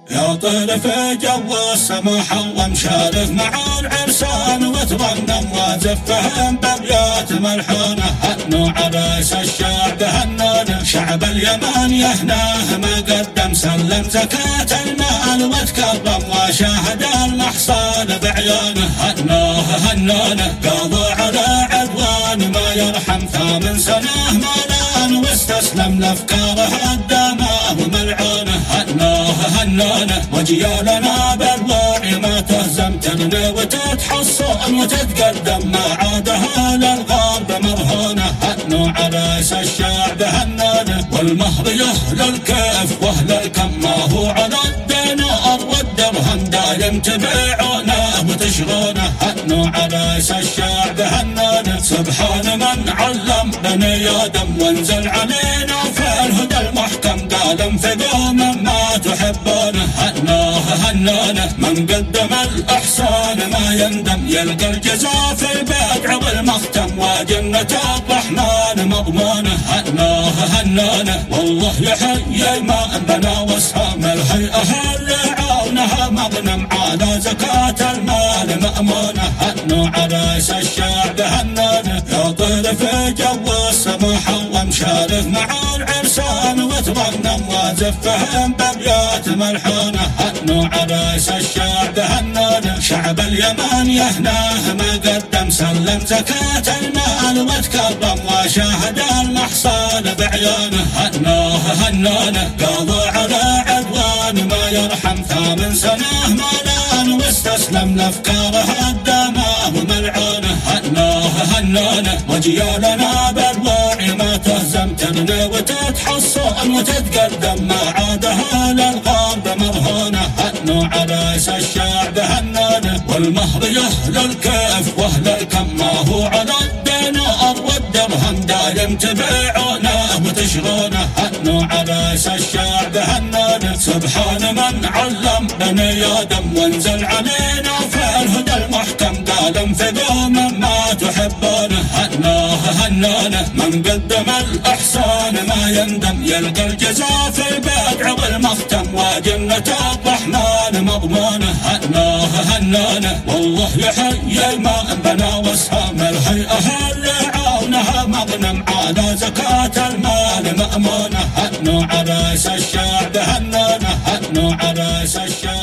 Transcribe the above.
يا طير في جو السماح ومشارف مع العرسان وترنم وزفهم بابيات ملحونه. هنوا عريس الشعب هنونا، شعب اليمن يهناه ما قدم سلم زكاة المال وتكرم وشاهد المحصول بعيونه. هنوه هنونا قاضوا على عدوان ما يرحم 8 سنة مالان واستسلم لافكاره الدماء وملعونه. هنوه هنونا وجيالنا بالوعي ما تهزم تغني وتتحصن وتتقدم ما عادها للغرب مرهونه. هنوا عريس الشعب هنونا والمهر يهل الكيف واهل الكم ما هو على الدينار والدرهم دايم تبيعونه وتشغونه. هنوا عريس الشعب هنونا سبحان من علم بني ادم وانزل علينا في الهدى المحكم قال في قوم ما تحبونه. هنوه هنونا من قدم الإحسان ما يندم يلقى الجزاء في البدع والمختم وجنة الرحمن مضمونه. هنوه هنونا والله يحيي ما بنى واسهام الهيئة اللي عونها مغنم على زكاة المال مأمونه. هنوا عريس الشعب هنونا يا طير في جو السماح ومشارف مع العرسان وترنم وزفهم بابيات ملحونه. هنوا عريس الشعب هنونا، شعب اليمن يهناه ما قدم سلم زكاة المال وتكرم وشاهد المحصول بعيونه. هنوه هنونا قاضوا على عدوان ما يرحم 8 سنة مالان واستسلم لافكاره الدماء وملعونه. هنوه هنونا وجيالنا بالوعي ما تهزم تغني وتتحصن وتتقدم ما عادها للغرب مرهونه. هنوا عريس الشعب هنونا والمهر يهل الكيف واهل الكم ما هو على الدينار والدرهم دايم تبيعونه وتشغونه. هنوا عريس الشعب هنونا سبحان من علم بني ادم وانزل علينا في الهدى المحكم قال في قوم ما تحبونه. هنوه هنونا من قدم الإحسان ما يندم يلقى الجزاء في البدع والمختم وجنة الرحمن مضمونه. هنوه هنونا والله يحيي ما بنى واسهام الهيئة اللي عونها مغنم على زكاة المال مأمونه. هنوا عريس الشعب هنونا، هنوا عريس الشعب